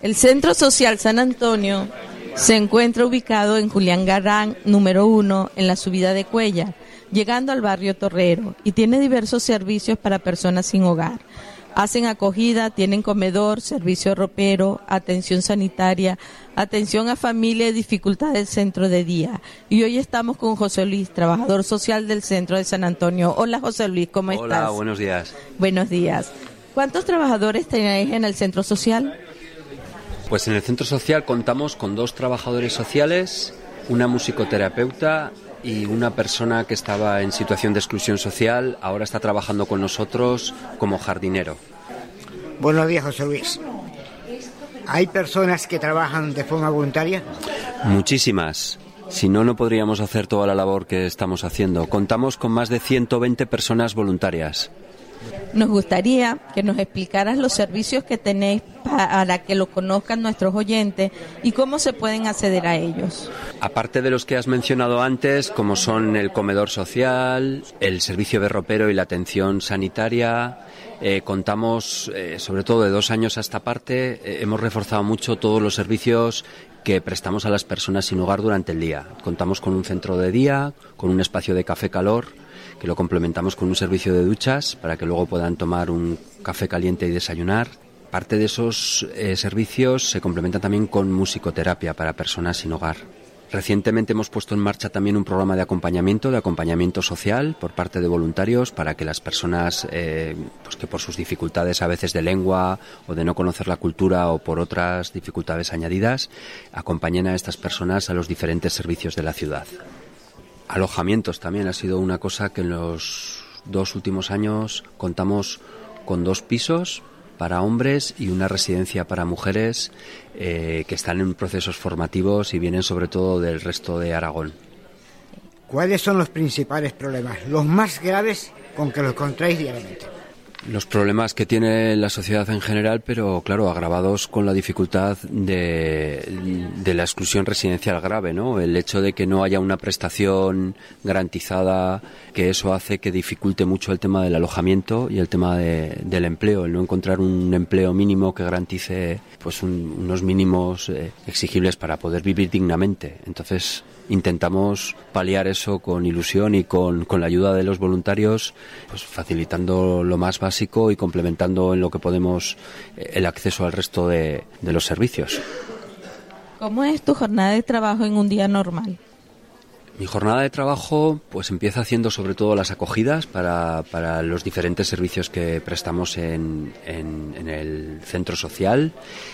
El Centro Social San Antonio se encuentra ubicado en Julián Garrán, número 1, en la subida de Cuellar, llegando al barrio Torrero, y tiene diversos servicios para personas sin hogar. Hacen acogida, tienen comedor, servicio ropero, atención sanitaria, atención a familia y dificultad del centro de día. Y hoy estamos con José Luis, trabajador social del centro de San Antonio. Hola José Luis, ¿cómo estás? Hola, buenos días. Buenos días. ¿Cuántos trabajadores tenéis en el centro social? Pues en el centro social contamos con 2 trabajadores sociales, una musicoterapeuta y una persona que estaba en situación de exclusión social, ahora está trabajando con nosotros como jardinero. Buenos días, José Luis. ¿Hay personas que trabajan de forma voluntaria? Muchísimas. Si no, no podríamos hacer toda la labor que estamos haciendo. Contamos con más de 120 personas voluntarias. Nos gustaría que nos explicaras los servicios que tenéis para que lo conozcan nuestros oyentes y cómo se pueden acceder a ellos. Aparte de los que has mencionado antes, como son el comedor social, el servicio de ropero y la atención sanitaria, contamos, sobre todo de 2 años a esta parte, hemos reforzado mucho todos los servicios que prestamos a las personas sin hogar durante el día. Contamos con un centro de día, con un espacio de café calor, que lo complementamos con un servicio de duchas para que luego puedan tomar un café caliente y desayunar. Parte de esos servicios se complementan también con musicoterapia para personas sin hogar. Recientemente hemos puesto en marcha también un programa de acompañamiento social por parte de voluntarios para que las personas pues que por sus dificultades a veces de lengua o de no conocer la cultura o por otras dificultades añadidas, acompañen a estas personas a los diferentes servicios de la ciudad. Alojamientos también ha sido una cosa que en los 2 últimos años contamos con 2 pisos para hombres y una residencia para mujeres que están en procesos formativos y vienen sobre todo del resto de Aragón. ¿Cuáles son los principales problemas, los más graves con que los encontráis diariamente? Los problemas que tiene la sociedad en general, pero claro, agravados con la dificultad de la exclusión residencial grave, ¿no? El hecho de que no haya una prestación garantizada, que eso hace que dificulte mucho el tema del alojamiento y el tema del empleo, el no encontrar un empleo mínimo que garantice pues unos mínimos exigibles para poder vivir dignamente. Entonces intentamos paliar eso con ilusión y con la ayuda de los voluntarios, pues facilitando lo más básico y complementando en lo que podemos el acceso al resto de los servicios. ¿Cómo es tu jornada de trabajo en un día normal? Mi jornada de trabajo pues empieza haciendo sobre todo las acogidas para los diferentes servicios que prestamos en el centro social.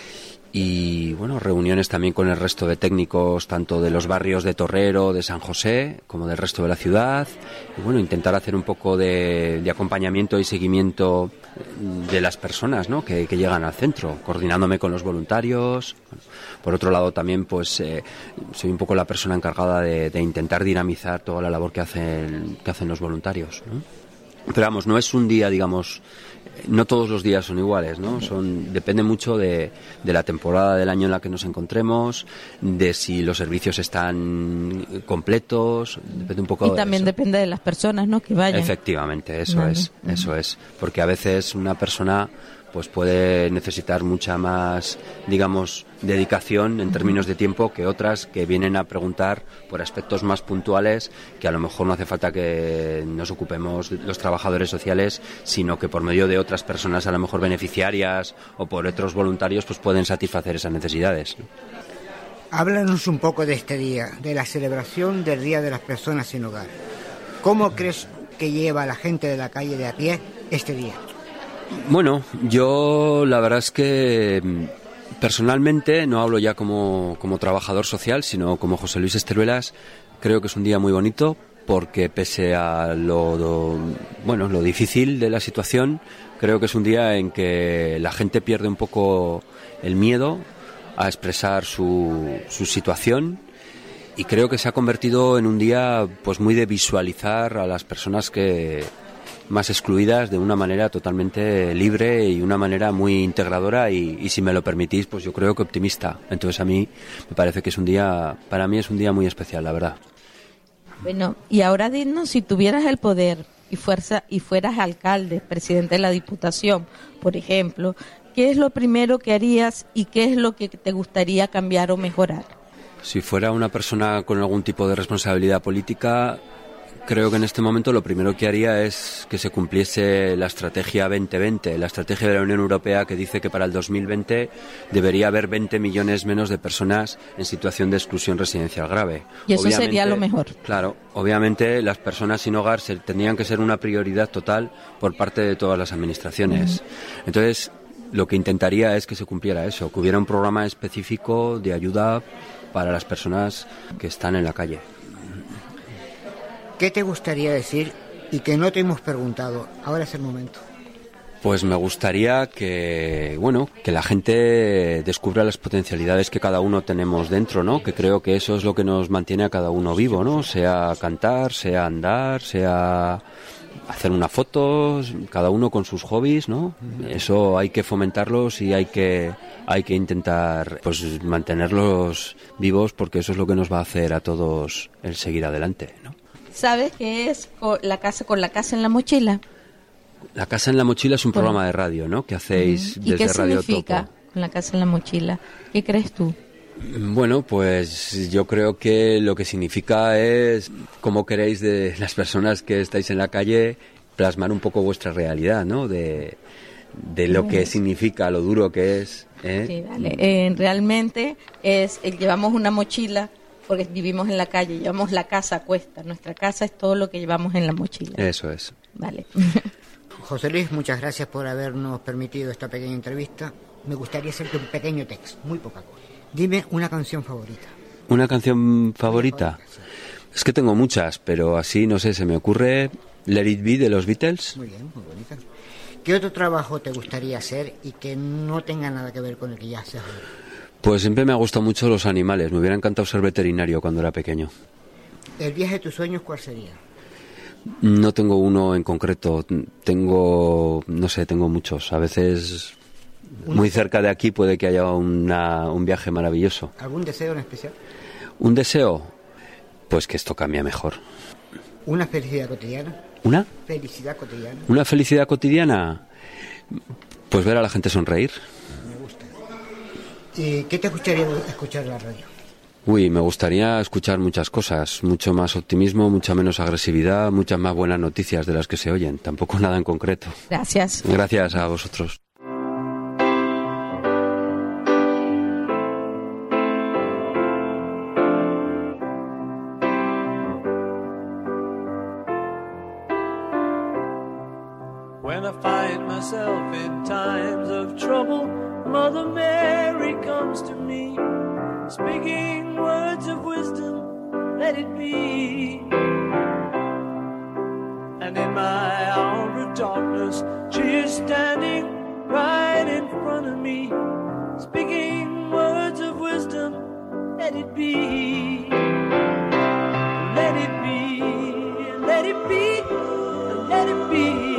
Y bueno, reuniones también con el resto de técnicos, tanto de los barrios de Torrero, de San José, como del resto de la ciudad. Y bueno, intentar hacer un poco de acompañamiento y seguimiento de las personas, ¿no?, que llegan al centro, coordinándome con los voluntarios. Por otro lado también pues soy un poco la persona encargada de intentar dinamizar toda la labor que hacen los voluntarios, ¿no? Pero vamos, no es un día, digamos, no todos los días son iguales, ¿no? Depende mucho de la temporada del año en la que nos encontremos, de si los servicios están completos, depende un poco de eso. Y también depende de las personas, ¿no?, que vayan. Efectivamente, eso es, porque a veces una persona pues puede necesitar mucha más, digamos, dedicación en términos de tiempo que otras que vienen a preguntar por aspectos más puntuales que a lo mejor no hace falta que nos ocupemos los trabajadores sociales, sino que por medio de otras personas a lo mejor beneficiarias o por otros voluntarios pues pueden satisfacer esas necesidades. Háblanos un poco de este día, de la celebración del Día de las Personas sin Hogar. ¿Cómo crees que lleva la gente de la calle de a pie este día? Bueno, yo la verdad es que personalmente, no hablo ya como trabajador social, sino como José Luis Esteruelas, creo que es un día muy bonito porque pese a lo difícil de la situación, creo que es un día en que la gente pierde un poco el miedo a expresar su situación. Y creo que se ha convertido en un día pues muy de visualizar a las personas que más excluidas de una manera totalmente libre y una manera muy integradora y si me lo permitís, pues yo creo que optimista. Entonces a mí me parece que para mí es un día muy especial, la verdad. Bueno, y ahora dinos, si tuvieras el poder y fueras alcalde, presidente de la Diputación, por ejemplo, ¿qué es lo primero que harías y qué es lo que te gustaría cambiar o mejorar? Si fuera una persona con algún tipo de responsabilidad política, creo que en este momento lo primero que haría es que se cumpliese la Estrategia 2020, la estrategia de la Unión Europea que dice que para el 2020 debería haber 20 millones menos de personas en situación de exclusión residencial grave. Y eso sería lo mejor. Claro, obviamente las personas sin hogar tendrían que ser una prioridad total por parte de todas las administraciones. Entonces, lo que intentaría es que se cumpliera eso, que hubiera un programa específico de ayuda para las personas que están en la calle. ¿Qué te gustaría decir y que no te hemos preguntado? Ahora es el momento. Pues me gustaría que la gente descubra las potencialidades que cada uno tenemos dentro, ¿no? Que creo que eso es lo que nos mantiene a cada uno vivo, ¿no? Sea cantar, sea andar, sea hacer una foto, cada uno con sus hobbies, ¿no? Eso hay que fomentarlos y hay que intentar pues mantenerlos vivos, porque eso es lo que nos va a hacer a todos el seguir adelante, ¿no? ¿Sabes qué es con la casa en la mochila? La casa en la mochila es un programa de radio, ¿no? Que hacéis desde Radio Topo. ¿Y qué significa con la casa en la mochila? ¿Qué crees tú? Bueno, pues yo creo que lo que significa es cómo queréis de las personas que estáis en la calle plasmar un poco vuestra realidad, ¿no? De lo que significa, lo duro que es. Sí, vale. Realmente llevamos una mochila porque vivimos en la calle, llevamos la casa a cuesta. Nuestra casa es todo lo que llevamos en la mochila. Eso es. Vale. José Luis, muchas gracias por habernos permitido esta pequeña entrevista. Me gustaría hacerte un pequeño texto, muy poca cosa. Dime una canción favorita. ¿Una canción favorita? Es que tengo muchas, pero así, no sé, se me ocurre Let It Be de los Beatles. Muy bien, muy bonita. ¿Qué otro trabajo te gustaría hacer y que no tenga nada que ver con el que ya haces ahora? Pues siempre me han gustado mucho los animales. Me hubiera encantado ser veterinario cuando era pequeño. ¿El viaje de tus sueños cuál sería? No tengo uno en concreto. Tengo muchos. A veces muy cerca de aquí puede que haya un viaje maravilloso. ¿Algún deseo en especial? ¿Un deseo? Pues que esto cambie mejor. ¿Una felicidad cotidiana? ¿Una? Felicidad cotidiana. ¿Una felicidad cotidiana? Pues ver a la gente sonreír. Me gusta. ¿Y qué te gustaría escuchar en la radio? Me gustaría escuchar muchas cosas, mucho más optimismo, mucha menos agresividad, muchas más buenas noticias de las que se oyen, tampoco nada en concreto. Gracias. Gracias a vosotros. When I find myself in times of trouble, Mother Mary comes to me, speaking words of wisdom, let it be. And in my hour of darkness, she is standing right in front of me, speaking words of wisdom, let it be. Let it be, let it be, let it be.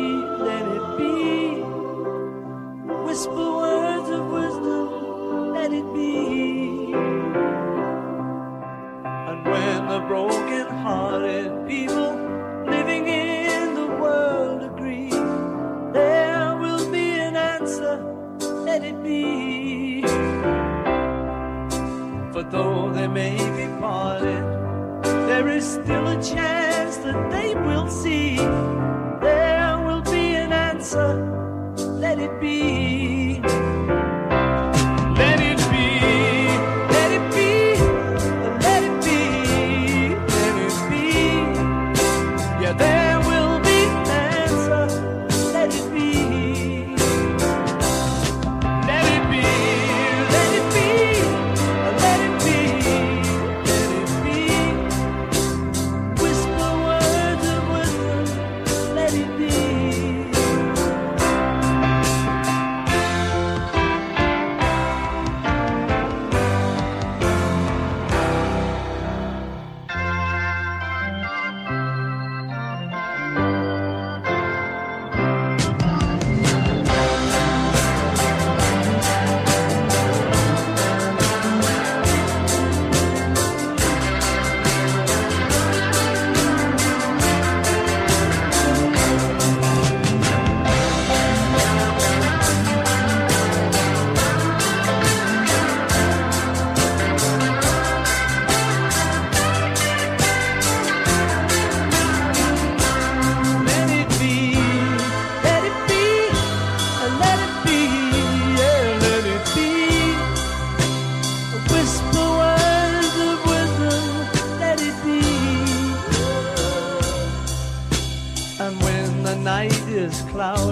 Whisper words of wisdom, let it be. And when the broken-hearted people living in the world agree, there will be an answer, let it be. For though they may be parted, there is still a chance that they will see. There will be an answer, let it be. Let it be, let it be, let it be, let it be. Yeah, there will be an answer, let it be. Let it be, let it be, let it be, let it be. Whisper words of wisdom, let it be.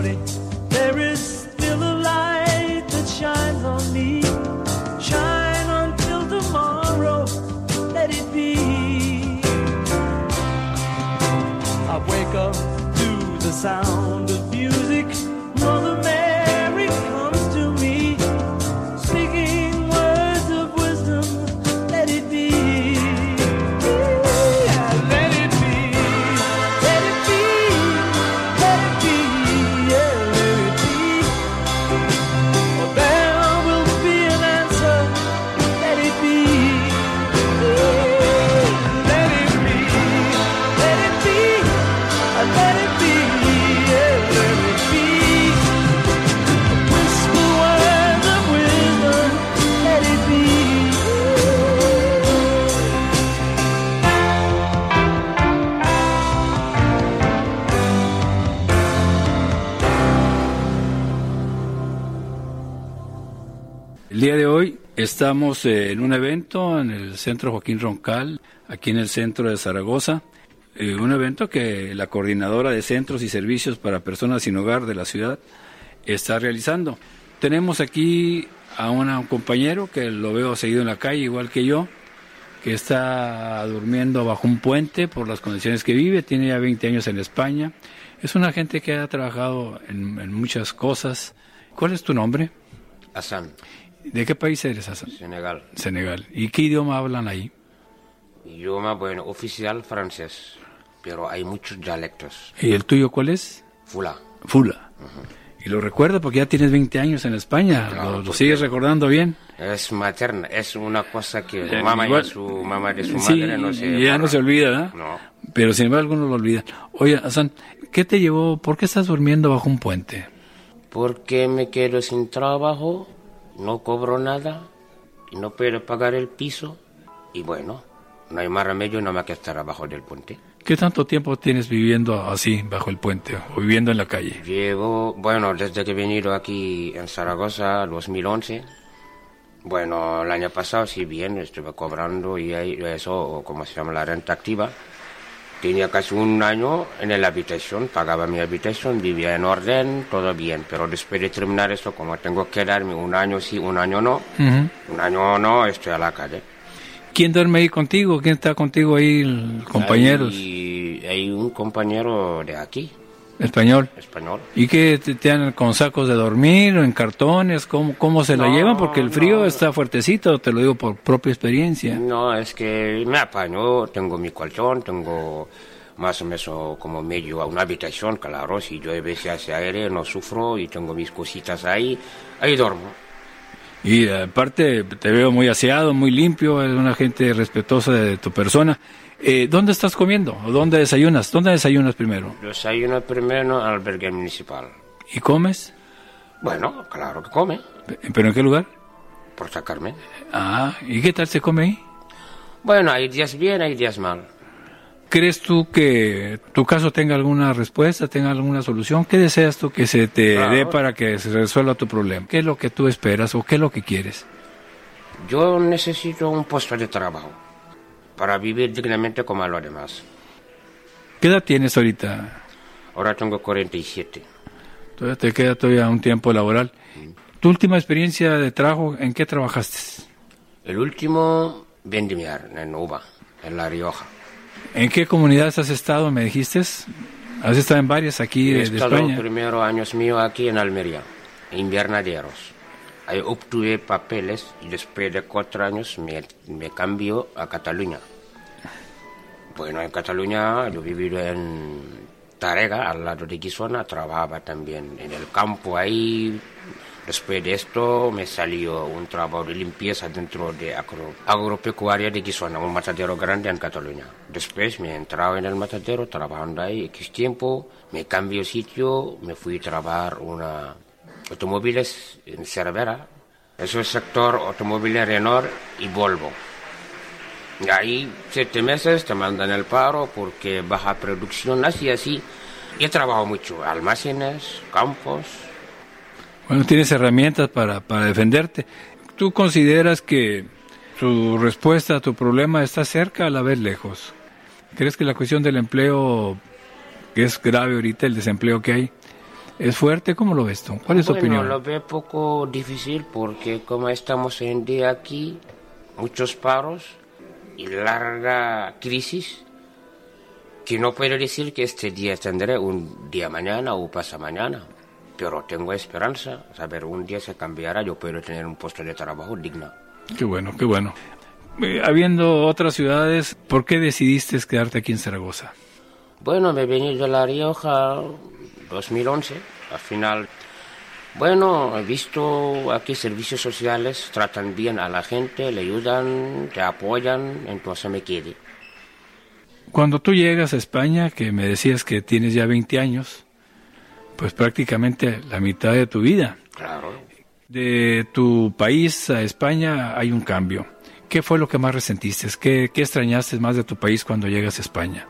me, there is still a light that shines on me. Shine until tomorrow, let it be. I wake up to the sound of music. Mother Mary comes to me, speaking words of wisdom, let it be. Yeah, let it be, let it be, let it be, yeah, let it be. For there will be an answer, let it be. Let it be, let it be, let it be, yeah, let it be. Whisper words of wisdom, let it be. El día de hoy estamos en un evento en el Centro Joaquín Roncal, aquí en el centro de Zaragoza. Un evento que la Coordinadora de Centros y Servicios para Personas Sin Hogar de la ciudad está realizando. Tenemos aquí a un compañero que lo veo seguido en la calle, igual que yo, que está durmiendo bajo un puente por las condiciones que vive. Tiene ya 20 años en España. Es una gente que ha trabajado en muchas cosas. ¿Cuál es tu nombre? Hassan, ¿De qué país eres, Hassan? Senegal. Senegal. ¿Y qué idioma hablan ahí? Idioma, bueno, oficial francés, pero hay muchos dialectos. ¿Y el tuyo cuál es? Fula. Fula. Y lo recuerdo porque ya tienes 20 años en España. Claro, ¿Lo sigues recordando bien? Es materna, es una cosa que Mamá de su sí, madre no se... ya no se olvida, ¿verdad? No. Pero sin embargo algunos lo olvidan. Oye, Hassan, ¿qué te llevó? ¿Por qué estás durmiendo bajo un puente? Porque me quedo sin trabajo, no cobro nada, y no puedo pagar el piso, y bueno, no hay más remedio nada más que estar abajo del puente. ¿Qué tanto tiempo tienes viviendo así, bajo el puente, o viviendo en la calle? Llevo, bueno, desde que he venido aquí en Zaragoza, 2011. Bueno, el año pasado sí bien, estuve cobrando y eso, como se llama, la renta activa. Tenía casi un año en la habitación, pagaba mi habitación, vivía en orden, todo bien. Pero después de terminar esto, como tengo que darme un año sí, un año no, un año no, estoy a la calle. ¿Quién duerme ahí contigo? ¿Quién está contigo ahí, compañeros? Hay un compañero de aquí. ¿Español? Español. ¿Y qué te dan con sacos de dormir o en cartones? ¿Cómo se la llevan? Porque el frío está fuertecito, te lo digo por propia experiencia. No, es que me apaño, tengo mi colchón, tengo más o menos como medio una habitación, claro, si llueve se hace aire, no sufro y tengo mis cositas ahí duermo. Y aparte te veo muy aseado, muy limpio, eres una gente respetuosa de tu persona. ¿Dónde estás comiendo? ¿O dónde desayunas? ¿Dónde desayunas primero? Desayuno primero al albergue municipal. ¿Y comes? Bueno, claro que come. ¿Pero en qué lugar? Por sacarme. Ah, ¿y qué tal se come ahí? Bueno, hay días bien, hay días mal. ¿Crees tú que tu caso tenga alguna respuesta, tenga alguna solución? ¿Qué deseas tú que se te dé para que se resuelva tu problema? ¿Qué es lo que tú esperas o qué es lo que quieres? Yo necesito un puesto de trabajo para vivir dignamente como a los demás. ¿Qué edad tienes ahorita? Ahora tengo 47. Todavía te queda todavía un tiempo laboral. ¿Tu última experiencia de trabajo, en qué trabajaste? El último, vendimiar, en Uva, en La Rioja. ¿En qué comunidades has estado, me dijiste? ¿Has estado en varias aquí de España? He estado los primeros años míos aquí en Almería, en invernaderos. Ahí obtuve papeles y después de 4 años me cambió a Cataluña. Bueno, en Cataluña yo viví en Tàrrega, al lado de Guissona, trabajaba también en el campo ahí. Después de esto me salió un trabajo de limpieza dentro de agropecuaria de Guissona, un matadero grande en Cataluña. Después me he entrado en el matadero, trabajando ahí X tiempo, me cambié sitio, me fui a trabajar automóviles en Cervera. Eso es el sector automóviles Renault y Volvo. Y ahí 7 meses te mandan el paro porque baja producción, así. Y he trabajado mucho, almacenes, campos. Bueno, tienes herramientas para defenderte. ¿Tú consideras que tu respuesta a tu problema está cerca a la vez lejos? ¿Crees que la cuestión del empleo, que es grave ahorita, el desempleo que hay, ¿Es fuerte? ¿Cómo lo ves tú? ¿Cuál es tu opinión? Lo veo poco difícil porque como estamos en día aquí, muchos paros y larga crisis, que no puedo decir que este día tendré un día mañana o pasa mañana, pero tengo esperanza, saber un día se cambiará, yo puedo tener un puesto de trabajo digno. Qué bueno, qué bueno. Habiendo otras ciudades, ¿por qué decidiste quedarte aquí en Zaragoza? Bueno, me vení de La Rioja 2011, al final. Bueno, he visto aquí servicios sociales, tratan bien a la gente, le ayudan, te apoyan, entonces me quedé. Cuando tú llegas a España, que me decías que tienes ya 20 años, pues prácticamente la mitad de tu vida. Claro. De tu país a España hay un cambio. ¿Qué fue lo que más resentiste? ¿Qué extrañaste más de tu país cuando llegas a España?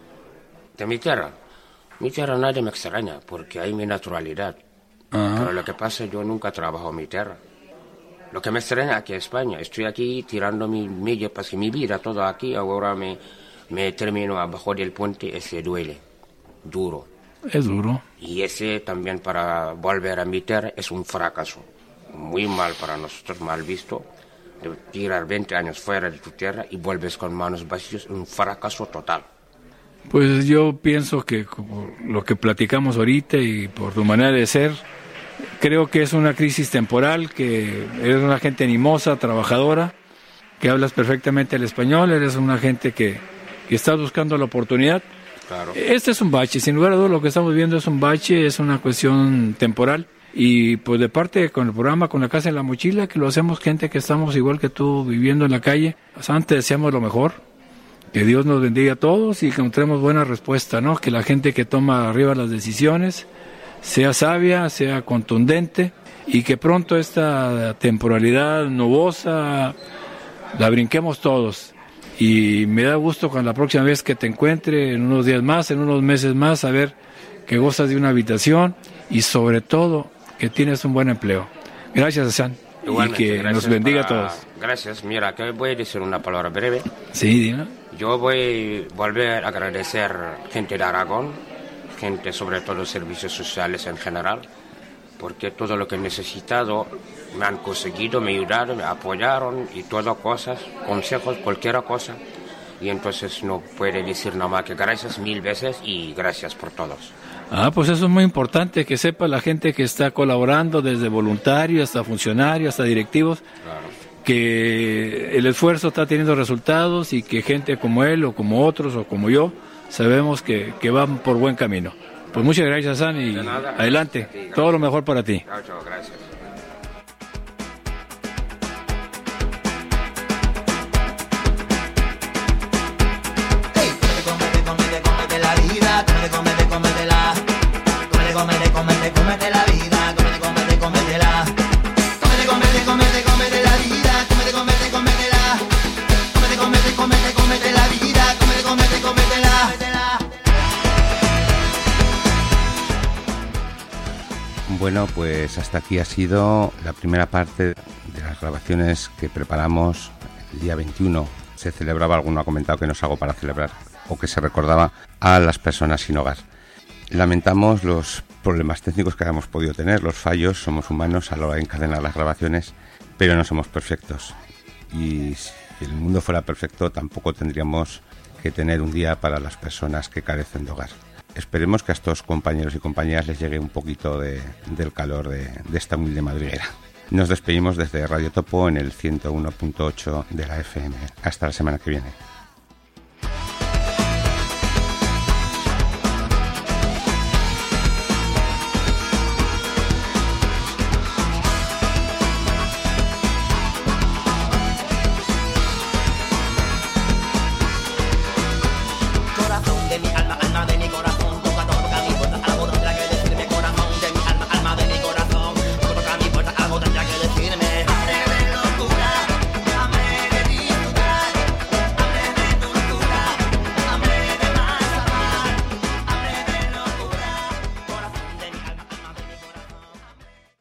De mi tierra. Mi tierra nadie me extraña porque hay mi naturalidad. Ajá. Pero lo que pasa, yo nunca trabajo en mi tierra. Lo que me extraña aquí en España, estoy aquí tirando mi vida, todo aquí, ahora me termino abajo del puente, ese duele, duro. Es duro. Y ese también para volver a mi tierra es un fracaso. Muy mal para nosotros, mal visto. De tirar 20 años fuera de tu tierra y vuelves con manos vacías, un fracaso total. Pues yo pienso que como lo que platicamos ahorita y por tu manera de ser, creo que es una crisis temporal, que eres una gente animosa, trabajadora, que hablas perfectamente el español, eres una gente que está buscando la oportunidad. Claro. Este es un bache, sin lugar a dudas lo que estamos viendo es un bache, es una cuestión temporal. Y pues de parte con el programa, con la Casa en la Mochila, que lo hacemos gente que estamos igual que tú viviendo en la calle, pues antes deseamos lo mejor, que Dios nos bendiga a todos y que encontremos buena respuesta, ¿no? Que la gente que toma arriba las decisiones sea sabia, sea contundente y que pronto esta temporalidad nubosa la brinquemos todos. Y me da gusto con la próxima vez que te encuentre, en unos días más, en unos meses más, saber que gozas de una habitación y sobre todo que tienes un buen empleo. Gracias, Hassan. Igualmente, y que nos bendiga a todos. Gracias. Mira, que voy a decir una palabra breve. Sí, dime. Yo voy a volver a agradecer gente de Aragón, gente sobre todo servicios sociales en general, porque todo lo que he necesitado me han conseguido, me ayudaron, me apoyaron y todas cosas, consejos, cualquier cosa. Y entonces no puede decir nada más que gracias 1000 veces y gracias por todos. Pues eso es muy importante, que sepa la gente que está colaborando, desde voluntario hasta funcionario, hasta directivos, claro, que el esfuerzo está teniendo resultados y que gente como él o como otros o como yo, sabemos que van por buen camino. Pues muchas gracias, Hassan, y adelante, todo lo mejor para ti. Chao, gracias. Cómete la vida, cómetela. Cómete la vida, cómetela. Cómete la vida, cómetela. Bueno, pues hasta aquí ha sido la primera parte de las grabaciones que preparamos el día 21. Se celebraba, alguno ha comentado que no es algo para celebrar, o que se recordaba a las personas sin hogar. Lamentamos los problemas técnicos que hayamos podido tener, los fallos, somos humanos a la hora de encadenar las grabaciones, pero no somos perfectos. Y si el mundo fuera perfecto, tampoco tendríamos que tener un día para las personas que carecen de hogar. Esperemos que a estos compañeros y compañeras les llegue un poquito del calor de esta humilde madriguera. Nos despedimos desde Radio Topo en el 101.8 de la FM. Hasta la semana que viene.